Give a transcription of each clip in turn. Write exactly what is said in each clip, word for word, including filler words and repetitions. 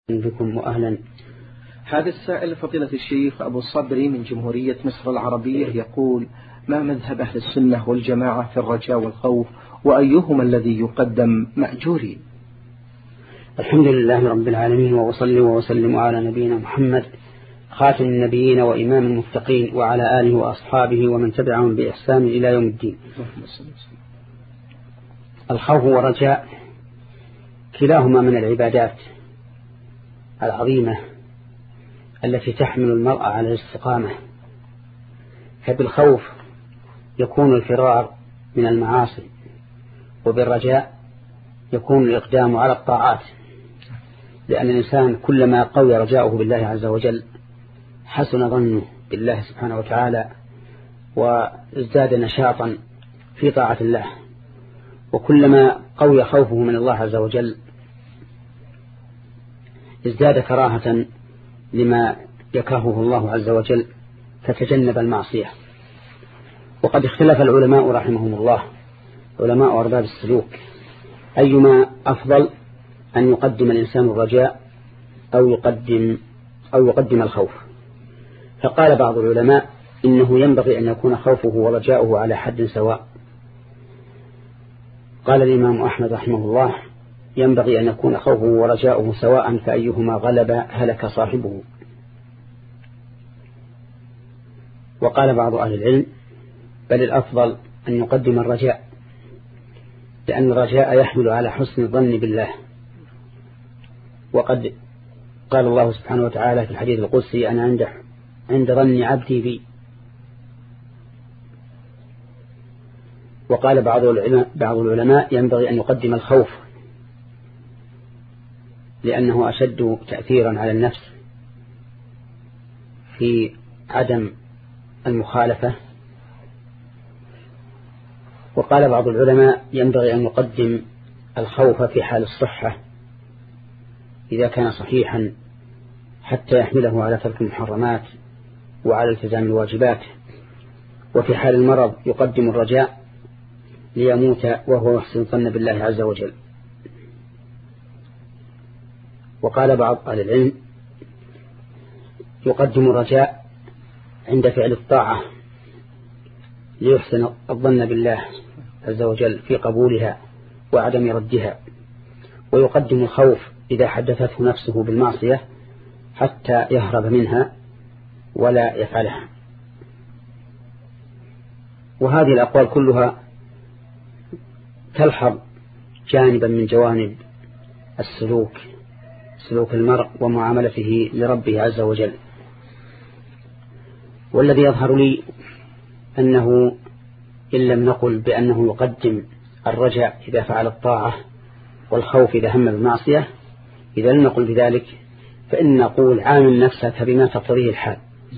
بكم وأهلا. هذا السائل فضيلة الشيخ أبو الصبري من جمهورية مصر العربية يقول: ما مذهب أهل السنة والجماعة في الرجاء والخوف، وأيهما الذي يقدم مأجورين؟ الحمد لله رب العالمين، وأصلي وأسلم على نبينا محمد خاتم النبيين وإمام المتقين وعلى آله وأصحابه ومن تبعهم بإحسان إلى يوم الدين. الخوف والرجاء كلاهما من العبادات العظيمة التي تحمل المرء على الاستقامة، فبالخوف يكون الفرار من المعاصي، وبالرجاء يكون الإقدام على الطاعات، لأن الإنسان كلما قوي رجاؤه بالله عز وجل حسن ظنه بالله سبحانه وتعالى وازداد نشاطا في طاعة الله، وكلما قوي خوفه من الله عز وجل ازداد كراهة لما يكرهه الله عز وجل فتجنب المعصية. وقد اختلف العلماء رحمهم الله، علماء أرباب السلوك، أيما أفضل أن يقدم الإنسان الرجاء أو يقدم أو يقدم الخوف. فقال بعض العلماء إنه ينبغي أن يكون خوفه ورجاؤه على حد سواء. قال الإمام أحمد رحمه الله: ينبغي أن يكون خوفه ورجاؤه سواء، فأيهما غلب هلك صاحبه. وقال بعض أهل العلم: بل الأفضل أن يقدم الرجاء، لأن الرجاء يحمل على حسن الظن بالله. وقد قال الله سبحانه وتعالى في الحديث القدسي: أنا عند عند ظن عبدي بي. وقال بعض العلماء, بعض العلماء ينبغي أن يقدم الخوف، لأنه أشد تأثيرا على النفس في عدم المخالفة. وقال بعض العلماء ينبغي أن يقدم الخوف في حال الصحة إذا كان صحيحا حتى يحمله على ترك المحرمات وعلى التزام الواجبات، وفي حال المرض يقدم الرجاء ليموت وهو يحسن الظن بالله عز وجل. وقال بعض أهل العلم يقدم الرجاء عند فعل الطاعة ليحسن الظن بالله عز وجل في قبولها وعدم ردها، ويقدم الخوف إذا حدثته نفسه بالمعصية حتى يهرب منها ولا يفعلها. وهذه الأقوال كلها تلحظ جانبا من جوانب السلوك، سلوك المرء ومعاملته لربه عز وجل. والذي يظهر لي أنه إن لم نقل بأنه يقدم الرجاء إذا فعل الطاعة والخوف إذا هم بالمعصية، إذا لم نقل بذلك فإن نقول عامل نفسك بما تقتضيه الحال.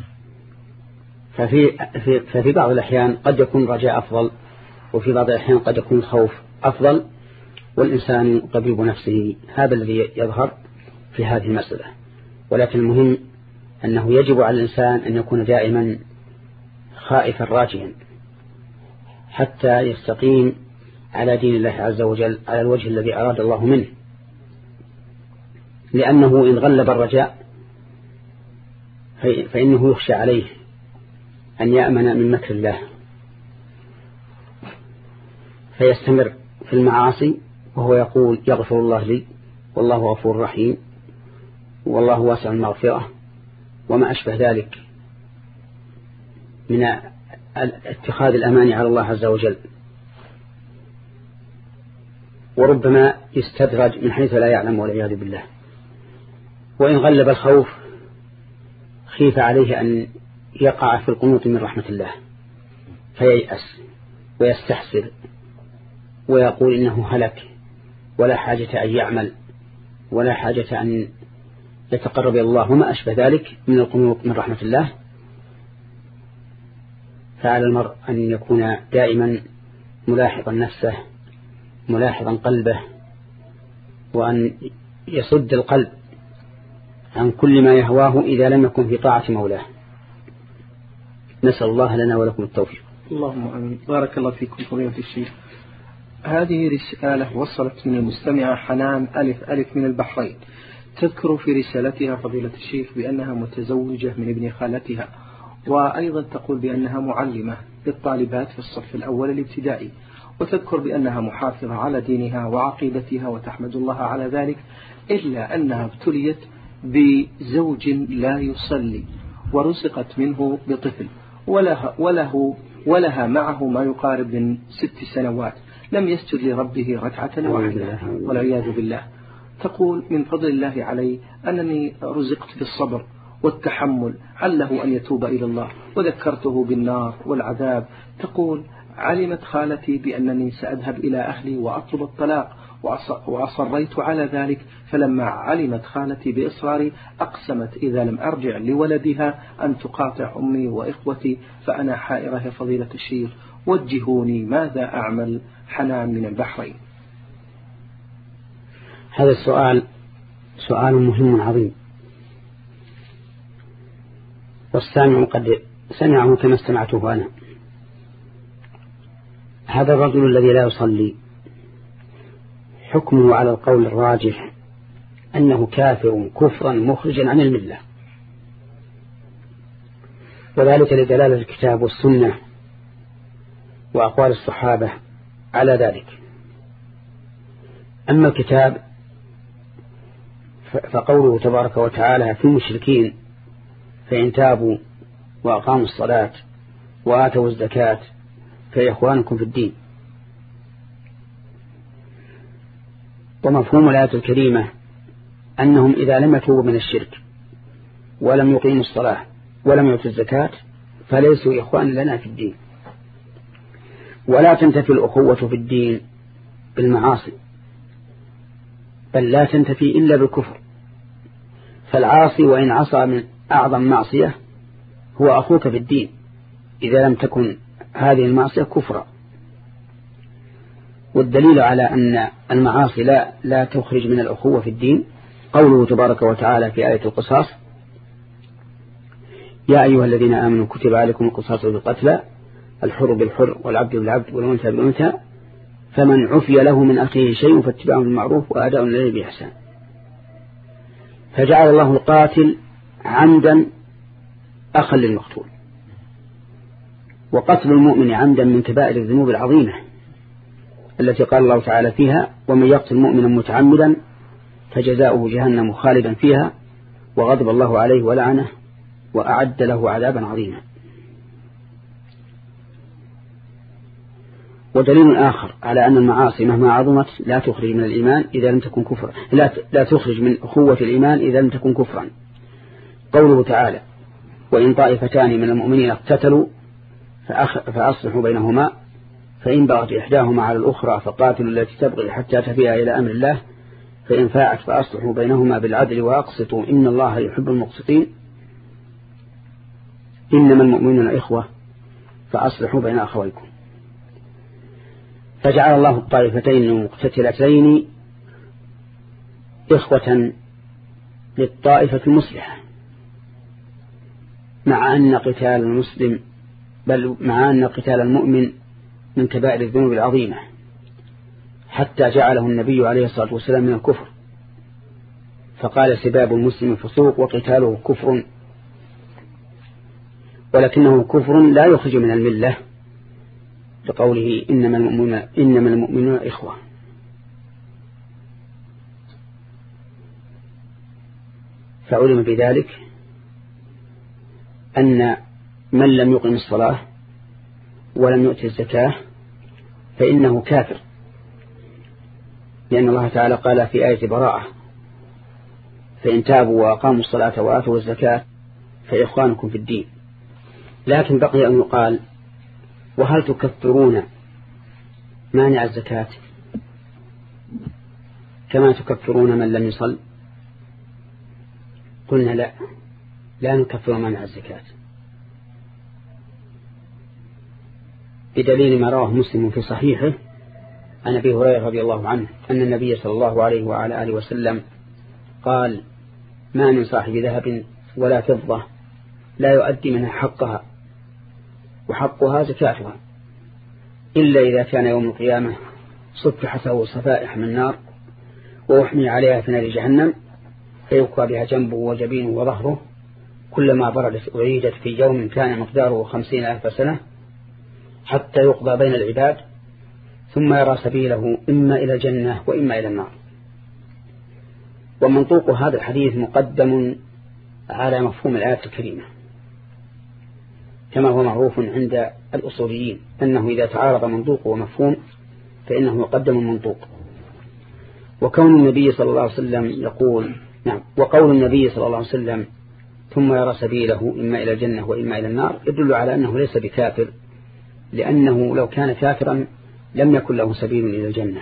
ففي, في ففي بعض الأحيان قد يكون الرجاء أفضل، وفي بعض الأحيان قد يكون الخوف أفضل، والإنسان طبيب نفسه. هذا الذي يظهر في هذه المسألة. ولكن المهم أنه يجب على الإنسان أن يكون دائما خائفا راجيا حتى يستقيم على دين الله عز وجل على الوجه الذي أراد الله منه، لأنه إن غلب الرجاء فإنه يخشى عليه أن يأمن من مكر الله فيستمر في المعاصي وهو يقول: يغفر الله لي والله غفور رحيم والله واسع المغفرة، وما أشبه ذلك من اتخاذ الأمان على الله عز وجل. وربما يستدرج من حيث لا يعلم والعياذ بالله. وإن غلب الخوف خيف عليه أن يقع في القنوط من رحمة الله فييأس ويستحسر ويقول إنه هلك ولا حاجة أن يعمل ولا حاجة أن يتقرب إلى الله وما أشبه ذلك من القنوط من رحمة الله. فعلى المرء أن يكون دائما ملاحظا نفسه ملاحظا قلبه، وأن يصد القلب عن كل ما يهواه إذا لم يكن في طاعة مولاه. نسأل الله لنا ولكم التوفيق. اللهم آمين. بارك الله فيكم فضيلة الشيخ. هذه رسالة وصلت من المستمعة حنان ألف ألف من البحرين، تذكر في رسالتها فضيلة الشيخ بأنها متزوجة من ابن خالتها، وأيضا تقول بأنها معلمة للطالبات في الصف الأول الابتدائي، وتذكر بأنها محافظة على دينها وعقيدتها وتحمد الله على ذلك، إلا أنها ابتليت بزوج لا يصلي ورزقت منه بطفل، وله, وله ولها معه ما يقارب من ست سنوات لم يسجد لربه ركعة واحدة والعياذ بالله. تقول من فضل الله علي أنني رزقت بالصبر والتحمل، عله أن يتوب إلى الله، وذكرته بالنار والعذاب. تقول علمت خالتي بأنني سأذهب إلى أهلي وأطلب الطلاق، وأصريت على ذلك، فلما علمت خالتي بإصراري أقسمت إذا لم أرجع لولدها أن تقاطع أمي وإخوتي، فأنا حائرة يا فضيلة الشيخ، وجهوني ماذا أعمل؟ حنان من البحرين. هذا السؤال سؤال مهم عظيم، والسامع قد سمعه كما استمعته أنا. هذا الرجل الذي لا يصلي حكمه على القول الراجح أنه كافر كفرا مخرجا عن الملة، وذلك لدلالة الكتاب والسنة وأقوال الصحابة على ذلك. أما الكتاب فقوله تبارك وتعالى في المشركين فإن تابوا وأقاموا الصلاة وآتوا الزكاة فإخوانكم في الدين. ومفهوم الآية الكريمة أنهم إذا لم يتوبوا من الشرك ولم يقيموا الصلاة ولم يؤتوا الزكاة فليسوا إخوان لنا في الدين. ولا تنتفي الأخوة في الدين بالمعاصي، بل لا تنتفي إلا بالكفر. فالعاصي وإن عصى من أعظم معصية هو أخوك في الدين إذا لم تكن هذه المعصية كفرا. والدليل على أن المعاصي لا, لا تخرج من الأخوة في الدين قوله تبارك وتعالى في آية القصاص يا أيها الذين آمنوا كتب عليكم القصاص بالقتلى الحر بالحر والعبد بالعبد والأنثى بالأنثى فمن عفي له من أخيه شيء فاتباع بالمعروف وأداء إليه بإحسان. فجعل الله القاتل عمدا أخا للمقتول. وقتل المؤمن عمدا من كبائر الذنوب العظيمة التي قال الله تعالى فيها ومن يقتل مؤمنا متعمدا فجزاؤه جهنم خالدا فيها وغضب الله عليه ولعنه وأعد له عذابا عظيما. ودليل آخر على أن المعاصي مهما عظمت لا تخرج من الإيمان إذا لم تكن كفرا، لا, لا تخرج من أخوة الإيمان إذا لم تكن كفرا. قوله تعالى وإن طائفتان من المؤمنين اقتتلوا فأصلحوا بينهما فإن بغت إحداهما على الأخرى فقاتلوا التي تبغي حتى تفيء إلى أمر الله فإن فاعت فأصلحوا بينهما بالعدل وأقسطوا إن الله يحب المقسطين إنما المؤمنون إخوة فأصلحوا بين أخويكم. فجعل الله الطائفتين المقتتلتين إخوة للطائفة المصلحة، مع أن قتال المسلم بل مع أن قتال المؤمن من كبائر الذنوب العظيمة، حتى جعله النبي عليه الصلاة والسلام من الكفر، فقال سباب المسلم فسوق وقتاله كفر، ولكنه كفر لا يخرج من الملة لقوله إنما المؤمنون, إنما المؤمنون إخوة. فعلم بذلك أن من لم يقم الصلاة ولم يؤتي الزكاة فإنه كافر، لأن الله تعالى قال في آية براءة فإن تابوا وأقاموا الصلاة وآتوا الزكاة فإخوانكم في الدين. لكن بقي أن يقال وهل تكفرون مانع الزكاة كما تكفرون من لم يصل؟ قلنا لا، لا نكفر مانع الزكاة، بدليل ما رواه مسلم في صحيحه عن أبي هريرة رضي الله عنه أن النبي صلى الله عليه وعلى آله وسلم قال ما من صاحب ذهب ولا فضة لا يؤدي منها حقها وحقها زكاتها إلا إذا كان يوم القيامة صفحت له صفائح من نار وأحمي عليها في نار جهنم فيبقى بها جنبه وجبينه وظهره، كلما بردت أعيدت في يوم كان مقداره خمسين ألف سنة حتى يقضى بين العباد، ثم يرى سبيله إما إلى الجنة وإما إلى النار. ومنطوق هذا الحديث مقدم على مفهوم الآية الكريمة، كما هو معروف عند الأصوليين أنه إذا تعارض منطوق ومفهوم فإنه يقدم المنطوق. وكون النبي صلى الله عليه وسلم يقول نعم وقول النبي صلى الله عليه وسلم ثم يرى سبيله إما إلى الجنة وإما إلى النار يدل على أنه ليس بكافر، لأنه لو كان كافرا لم يكن له سبيل إلى الجنة.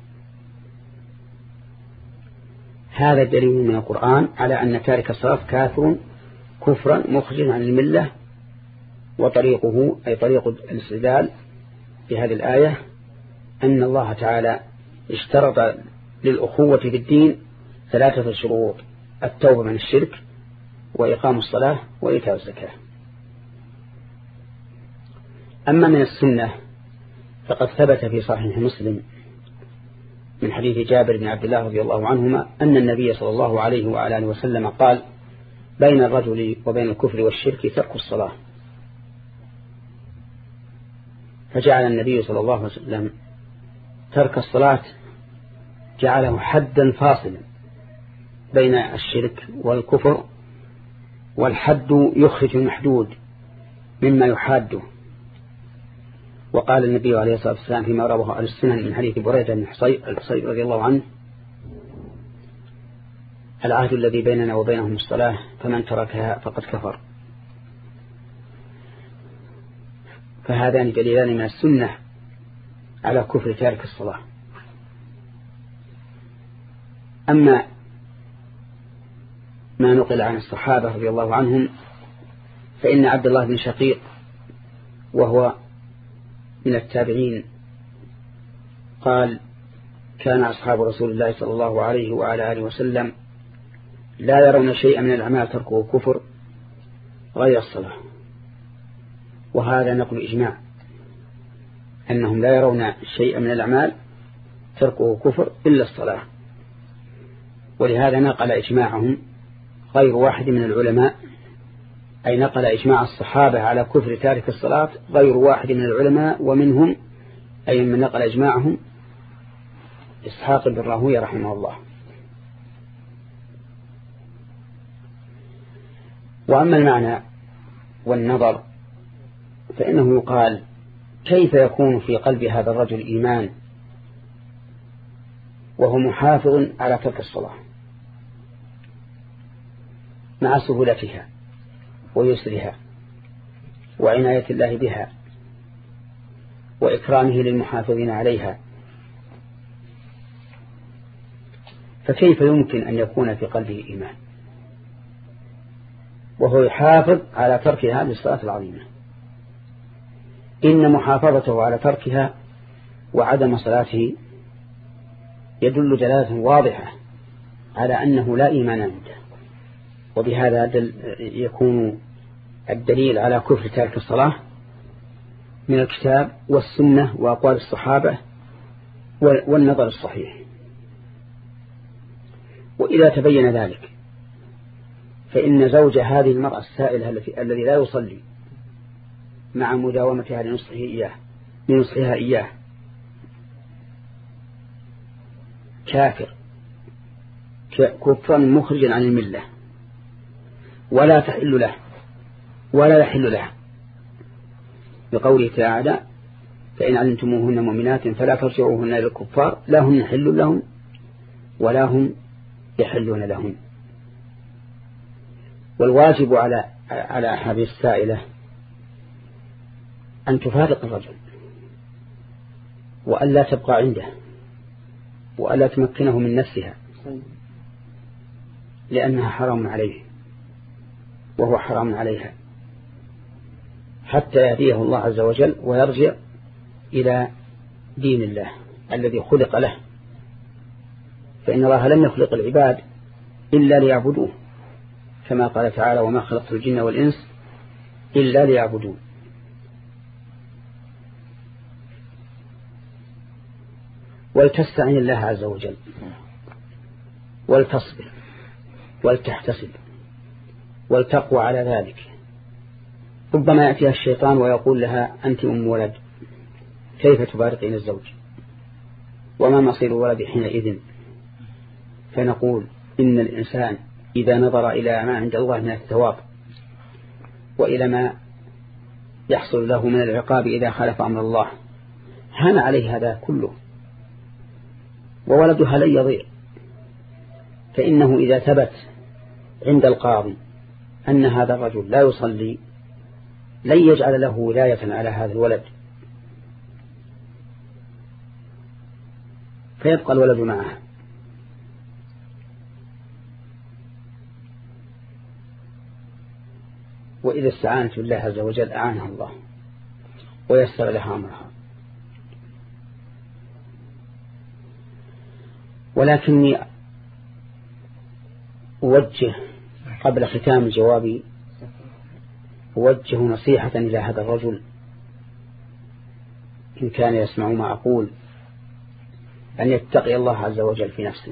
هذا دليل من القرآن على أن تارك الصلاة كافر كفرا مخرجا عن الملة، وطريقه أي طريق الاستدلال بهذه الآية أن الله تعالى اشترط للأخوة في الدين ثلاثة شروط: التوبة من الشرك وإقام الصلاة وإيتاء الزكاة. أما من السنة فقد ثبت في صحيح مسلم من حديث جابر بن عبد الله رضي الله عنهما أن النبي صلى الله عليه وعلى آله وسلم قال: بين الرجل وبين الكفر والشرك ترك الصلاة. فجعل النبي صلى الله عليه وسلم ترك الصلاة جعله حدا فاصلا بين الشرك والكفر، والحد يخرج المحدود مما يحاده. وقال النبي عليه الصلاة والسلام فيما رواه أهل السنن من حديث بريدة بن الحصيب رضي الله عنه: العهد الذي بيننا وبينهم الصلاة فمن تركها فقد كفر. فهذان دليلان من السنة على كفر تارك الصلاة. أما ما نقل عن الصحابة رضي الله عنهم فإن عبد الله بن شقيق وهو من التابعين قال: كان أصحاب رسول الله صلى الله عليه وعلى آله وسلم لا يرون شيئا من الأعمال تركه كفر غير الصلاة. وهذا نقل إجماع أنهم لا يرون شيئا من الأعمال تركه كفر إلا الصلاة. ولهذا نقل إجماعهم غير واحد من العلماء، أي نقل إجماع الصحابة على كفر تارك الصلاة غير واحد من العلماء، ومنهم أي من نقل إجماعهم إسحاق بن راهويه رحمه الله. وأما المعنى والنظر فإنه يقال: كيف يكون في قلب هذا الرجل إيمان وهو محافظ على ترك الصلاة مع سهولتها ويسرها وعناية الله بها وإكرامه للمحافظين عليها؟ فكيف يمكن أن يكون في قلبه إيمان وهو يحافظ على ترك هذه الصلاة العظيمة؟ إن محافظته على تركها وعدم صلاته يدل دلالة واضحة على أنه لا إيمان عنده. وبهذا يكون الدليل على كفر تارك الصلاة من الكتاب والسنة وأقوال الصحابة والنظر الصحيح. وإذا تبين ذلك فإن زوج هذه المرأة السائلة الذي لا يصلي مع مداومتها لنصحه إياه لنصحها إياه كافر كفرا مخرجا عن الملة، ولا تحل له ولا يحل له، بقوله تعالى: فإن علمتموهن مؤمنات فلا ترجعوهن إلى الكفار لا هم يحل لهم ولا هم يحلون لهم. والواجب على على هذه السائلة أن تفارق الرجل وألا تبقى عنده وألا تمكنه من نفسها، لأنها حرام عليه وهو حرام عليها، حتى يهديه الله عز وجل ويرجع إلى دين الله الذي خلق له. فإن الله لم يخلق العباد إلا ليعبدوه، كما قال تعالى: وما خلقت الجن والإنس إلا ليعبدون. ولتستعين الله عز وجل ولتصبر ولتحتسب ولتقوى على ذلك. ربما يأتيها الشيطان ويقول لها أنت أم ولد، كيف تفارقين الزوج وما مصير الولد حينئذ؟ فنقول إن الإنسان إذا نظر إلى ما عند الله من الثواب وإلى ما يحصل له من العقاب إذا خالف أمر الله هان عليه هذا كله، وولدها لن يضيع. فإنه إذا ثبت عند القاضي أن هذا الرجل لا يصلي لن يجعل له ولاية على هذا الولد، فيبقى الولد معه. وإذا استعانت بالله عز وجل أعانها الله ويسر لها أمرها. ولكني أوجه قبل ختام جوابي أوجه نصيحة إلى هذا الرجل إن كان يسمع ما أقول، أن يتقي الله عز وجل في نفسه،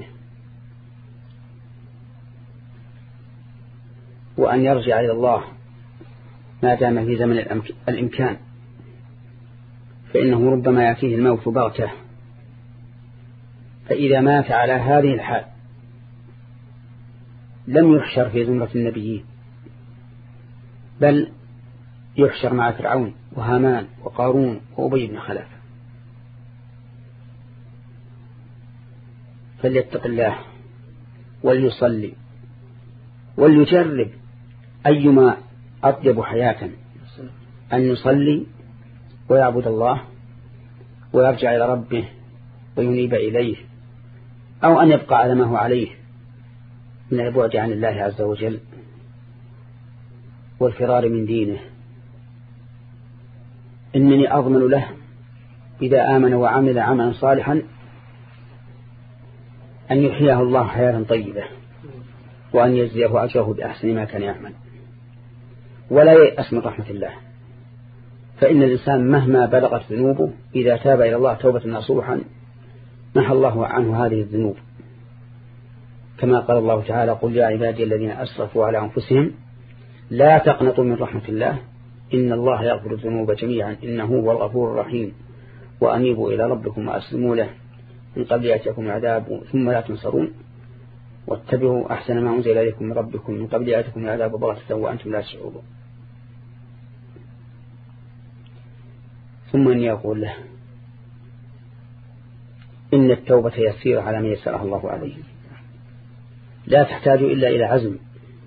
وأن يرجع إلى الله ما دام في زمن الإمكان، فإنه ربما يأتيه الموت بغتة، فإذا مات على هذه الحال لم يحشر في زمرة النبيين، بل يحشر مع فرعون وهامان وقارون وأبي بن خلف. فليتق الله وليصلي وليجرب أيما أطيب حياة، أن يصلي ويعبد الله ويرجع إلى ربه وينيب إليه، أو أن يبقى على ما هو عليه من البعد عن الله عز وجل والفرار من دينه. إنني أضمن له إذا آمن وعمل عملا صالحا أن يحياه الله حياة طيبة وأن يجزيه أجره بأحسن ما كان يعمل، ولا ييأس من رحمة الله. فإن الإنسان مهما بلغت ذنوبه إذا تاب إلى الله توبة نصوحا محى الله عنه هذه الذنوب، كما قال الله تعالى: قل يا عبادي الذين أسرفوا على أنفسهم لا تقنطوا من رحمة الله إن الله يغفر الذنوب جميعا إنه هو الغفور الرحيم وأنيبوا إلى ربكم وأسلموا له من قبل يأتيكم العذاب ثم لا تنصرون واتبعوا أحسن ما أنزل إليكم من ربكم من قبل يأتيكم العذاب بغتة وأنتم لا تشعرون. ثم أني أقول له إن التوبة يسيرة على من يسرها الله عليه، لا تحتاج إلا إلى عزم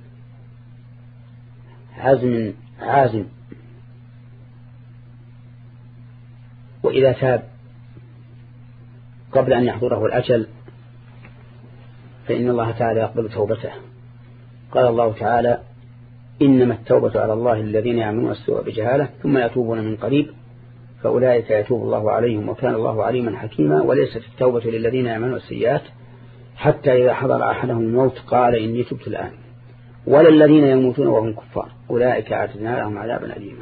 عزم عازم. وإذا تاب قبل أن يحضره الأجل فإن الله تعالى يقبل توبته. قال الله تعالى: إنما التوبة على الله الذين يعملون السوء بجهالة ثم يتوبون من قريب فأولئك يتوب الله عليهم وكان الله عليما حكيما. وليست التوبة للذين يعملون السيئات حتى إذا حضر أحدهم الموت قال إني تبت الآن، ولا الذين يموتون وهم كفار أولئك أعتدنا لهم عذابا أليما.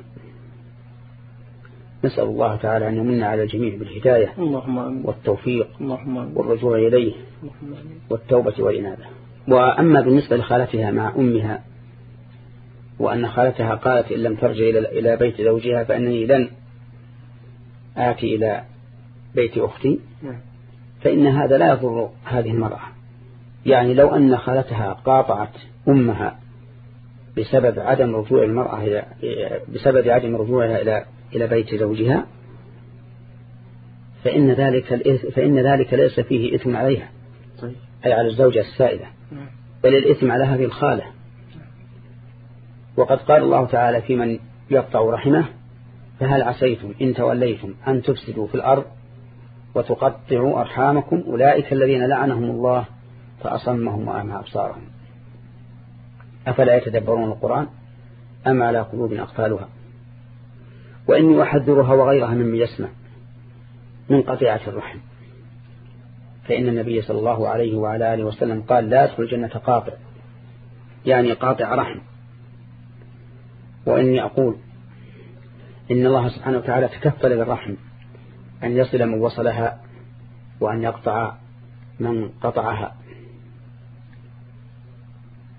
نسأل الله تعالى أن يمن على الجميع بالهداية والتوفيق والرجوع إليه والتوبة والإنابة. وأما بالنسبة لخالتها مع أمها وأن خالتها قالت إن لم ترجع إلى بيت زوجها فإنني لن آتي إلى بيت أختي، فإن هذا لا يضر هذه المرأة. يعني لو أن خالتها قاطعت أمها بسبب عدم رجوع المرأة إلى بسبب عدم رجوعها إلى إلى بيت زوجها فإن ذلك فإن ذلك ليس فيه إثم عليها أي على الزوجة السائلة، بل الإثم على هذه الخالة. وقد قال الله تعالى في من يقطع رحمه: فهل عسيتم إن توليتم أن تفسدوا في الأرض وتقطعوا أرحامكم أولئك الذين لعنهم الله فأصمهم وأعمى أبصارهم أفلا يتدبرون القرآن أم على قلوب أقفالها. وإني أحذرها وغيرها ممن يسمع من قطيعة الرحم، فإن النبي صلى الله عليه وعلى آله وسلم قال: لا يدخل الجنة قاطع، يعني قاطع رحم. وإني أقول إن الله سبحانه وتعالى تكفل بالرحم أن يصل من وصلها وأن يقطع من قطعها.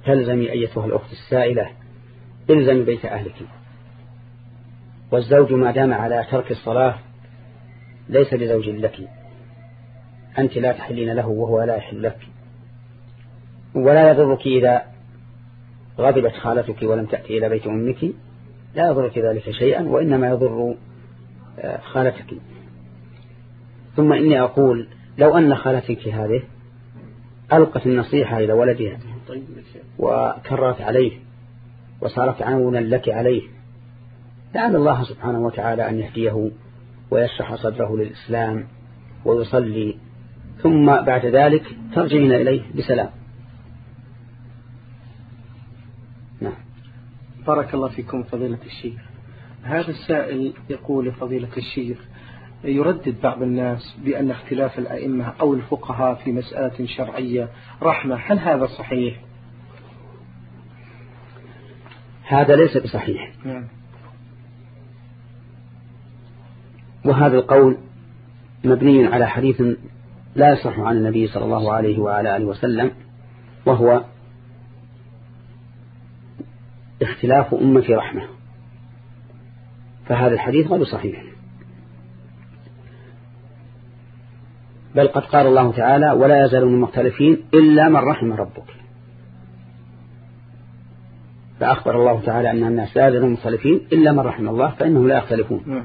فالزمي أيتها الأخت السائلة الزمي بيت أهلك. والزوج ما دام على ترك الصلاة ليس بزوج لك، أنت لا تحلين له وهو لا يحل لك. ولا يضرك إذا غضبت خالتك ولم تأتي إلى بيت أمك، لا يضرك ذلك شيئا، وإنما يضر خالتك. ثم إني أقول لو أن خالتك هذه ألقت النصيحة إلى ولدها وكررت عليه وصارت عونا لك عليه، لعل الله سبحانه وتعالى أن يهديه ويشرح صدره للإسلام ويصلي، ثم بعد ذلك ترجعين إليه بسلام. نعم. بارك الله فيكم فضيلة الشيخ. هذا السائل يقول لفضيلة الشيخ: يردد بعض الناس بأن اختلاف الأئمة أو الفقهاء في مسألة شرعية رحمة، هل هذا صحيح؟ هذا ليس بصحيح. نعم. وهذا القول مبني على حديث لا يصح عن النبي صلى الله عليه وعلى آله وسلم، وهو اختلاف أمة رحمة، فهذا الحديث غير صحيح. بل قد قال الله تعالى: ولا يزالون مختلفين إلا من رحم ربك. فأخبر الله تعالى أن الناس لا يزالون مختلفين إلا من رحم الله، فإنهم لا يختلفون.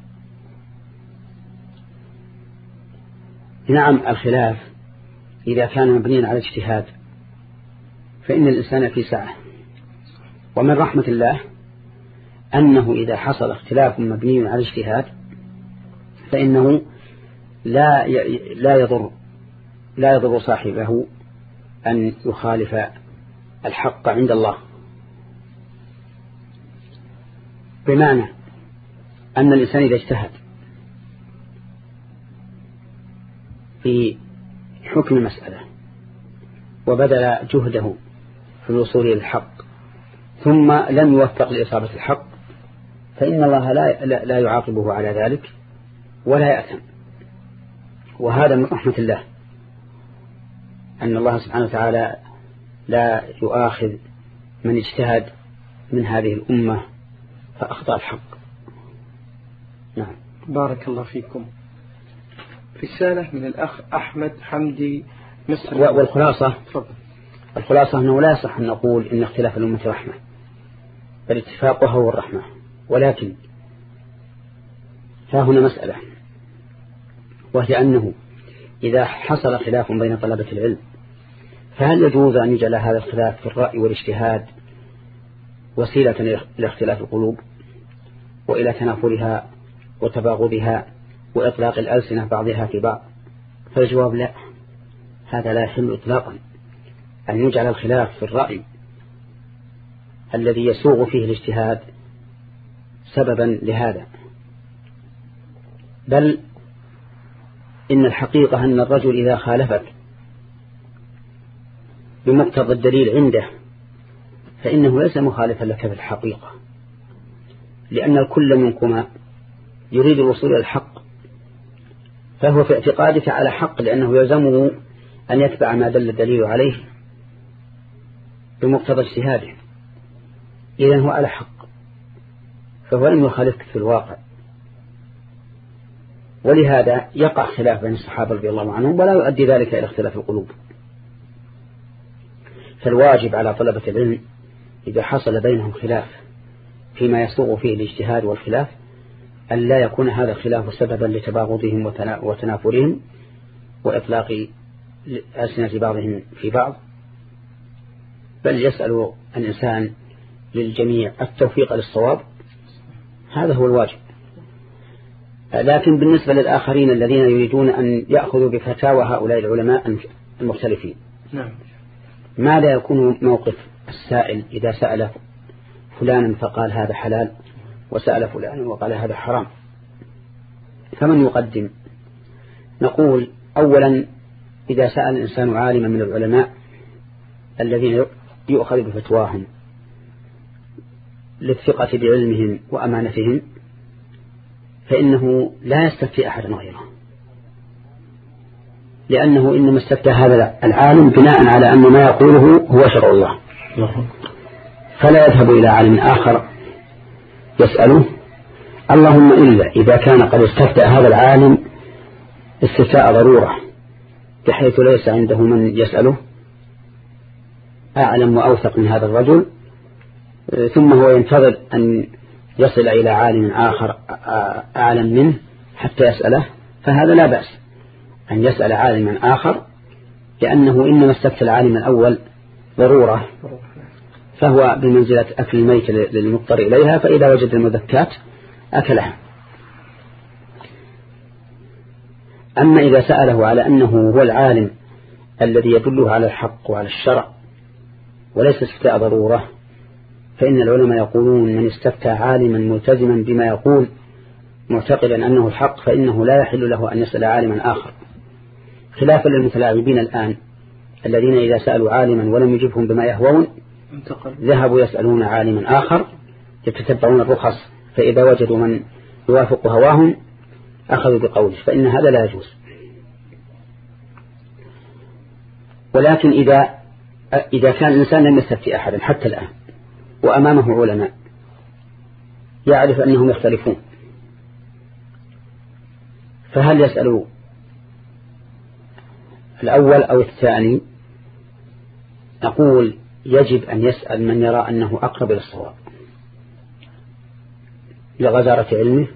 نعم، الخلاف إذا كان مبنيا على اجتهاد فإن الإنسان في سعة، ومن رحمة الله أنه إذا حصل اختلاف مبني على اجتهاد فإنه لا لا يضر لا يضر صاحبه أن يخالف الحق عند الله، بمعنى أن الإنسان إذا اجتهد في حكم مسألة وبذل جهده في الوصول إلى الحق ثم لم يوفق لإصابة الحق، فإن الله لا لا يعاقبه على ذلك ولا يأثم. وهذا من رحمة الله أن الله سبحانه وتعالى لا يؤاخذ من اجتهد من هذه الأمة فأخطأ الحق. نعم. بارك الله فيكم. رسالة من الأخ أحمد حمدي مصر. والخلاصة الخلاصة أنه لا يصح أن نقول إن اختلاف الأمة رحمة، بل اتفاقها هو الرحمة. ولكن فهنا مسألة، وهي أنه إذا حصل خلاف بين طلبة العلم فهل يجوز أن يجعل هذا الخلاف في الرأي والاجتهاد وسيلة لاختلاف القلوب وإلى تنافرها وتباغضها وإطلاق الألسنة بعضها في بعض؟ فالجواب لا، هذا لا يحل إطلاقا أن يجعل الخلاف في الرأي الذي يسوغ فيه الاجتهاد سببا لهذا، بل إن الحقيقة أن الرجل إذا خالفك بمقتضى الدليل عنده فإنه ليس مخالفا لك في الحقيقة، لأن الكل منكما يريد الوصول إلى الحق، فهو في اعتقادك على حق لأنه يلزمه أن يتبع ما دل الدليل عليه بمقتضى اجتهاده، إذن هو على حق، فهو لم يخالفك في الواقع. ولهذا يقع خلاف بين الصحابة رضي الله عنهم ولا يؤدي ذلك إلى اختلاف القلوب. فالواجب على طلبة العلم إذا حصل بينهم خلاف فيما يسوغ فيه الاجتهاد والخلاف أن لا يكون هذا الخلاف سببا لتباغضهم وتنافرهم وإطلاق ألسنة بعضهم في بعض، بل يسأل الإنسان للجميع التوفيق للصواب، هذا هو الواجب. لكن بالنسبة للآخرين الذين يريدون أن يأخذوا بفتاوى هؤلاء العلماء المختلفين، نعم، ماذا يكون موقف السائل إذا سأل فلانا فقال هذا حلال وسأل فلانا وقال هذا حرام؟ فمن يقدم؟ نقول أولا إذا سأل الإنسان عالما من العلماء الذين يؤخذ بفتواهم للثقة بعلمهم وأمانتهم فإنه لا يستفتي أحد غيره، لأنه إنما استفتى هذا العالم بناء على أن ما يقوله هو شرع الله، فلا يذهب إلى عالم آخر يسأله، اللهم إلا إذا كان قد استفتى هذا العالم استفتاء ضرورة بحيث ليس عنده من يسأله أعلم وأوثق من هذا الرجل، ثم هو ينتظر أن يصل إلى عالم آخر أعلم منه حتى يسأله، فهذا لا بأس أن يسأل عالما آخر، لأنه إنما استفتى العالم الأول ضرورة، فهو بمنزلة أكل الميت للمضطر إليها، فإذا وجد المذكات أكلها. أما إذا سأله على أنه هو العالم الذي يدله على الحق وعلى الشرع وليس استفتاء ضرورة، فإن العلماء يقولون من استفتى عالما ملتزما بما يقول معتقدا أنه الحق فإنه لا يحل له أن يسأل عالما آخر، خلافا للمتلاعبين الآن الذين إذا سألوا عالما ولم يجبهم بما يهوون ذهبوا يسألون عالما آخر يتتبعون الرخص، فإذا وجدوا من يوافق هواهم أخذوا بقوله، فإن هذا لا يجوز. ولكن إذا إذا كان الإنسان لم يستفتي أحدا حتى الآن وأمامه علماء يعرف أنهم يختلفون، فهل يسأل الأول أو الثاني؟ نقول يجب أن يسأل من يرى أنه أقرب إلى الصواب لغزارة علمه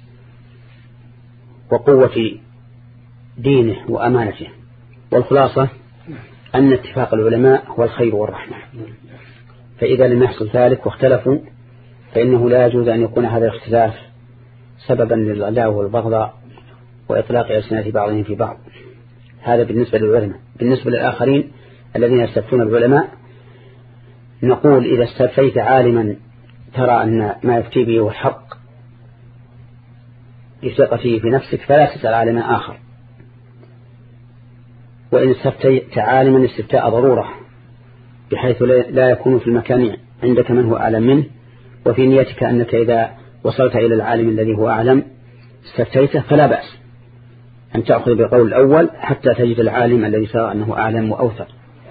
وقوة دينه وأمانته، والخلاصة أن اتفاق العلماء هو الخير والرحمة، فإذا لم يحصل ذلك واختلفوا فإنه لا يجوز أن يكون هذا الاختلاف سببا للعداوة والبغضاء وإطلاق ألسنة بعضهم في بعض. هذا بالنسبة للعلماء. بالنسبة للآخرين الذين يستفتون العلماء نقول إذا استفتيت عالما ترى أن ما يفتي به هو الحق لثقته في نفسك فلا تسأل عالما آخر، وإن استفتيت عالما استفتاء ضرورة بحيث لا يكون في المكان عندك من هو أعلم منه، وفي نيتك أنك إذا وصلت إلى العالم الذي هو أعلم استفتيته، فلا بأس أن تأخذ بالقول الأول حتى تجد العالم الذي ترى أنه أعلم وأوثق.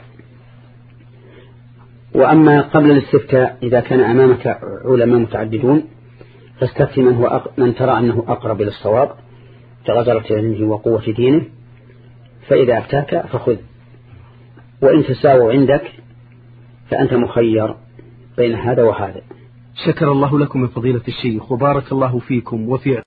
وأما قبل الاستفتاء إذا كان أمامك علماء متعددون فاستفتي من, هو أق... من ترى أنه أقرب إلى الصواب كغزارة علمه وقوة دينه، فإذا أفتاك فخذ، وإن تساووا عندك فأنت مخير بين هذا وهذا. شكر الله لكم من فضيلة الشيخ وبارك الله فيكم وفي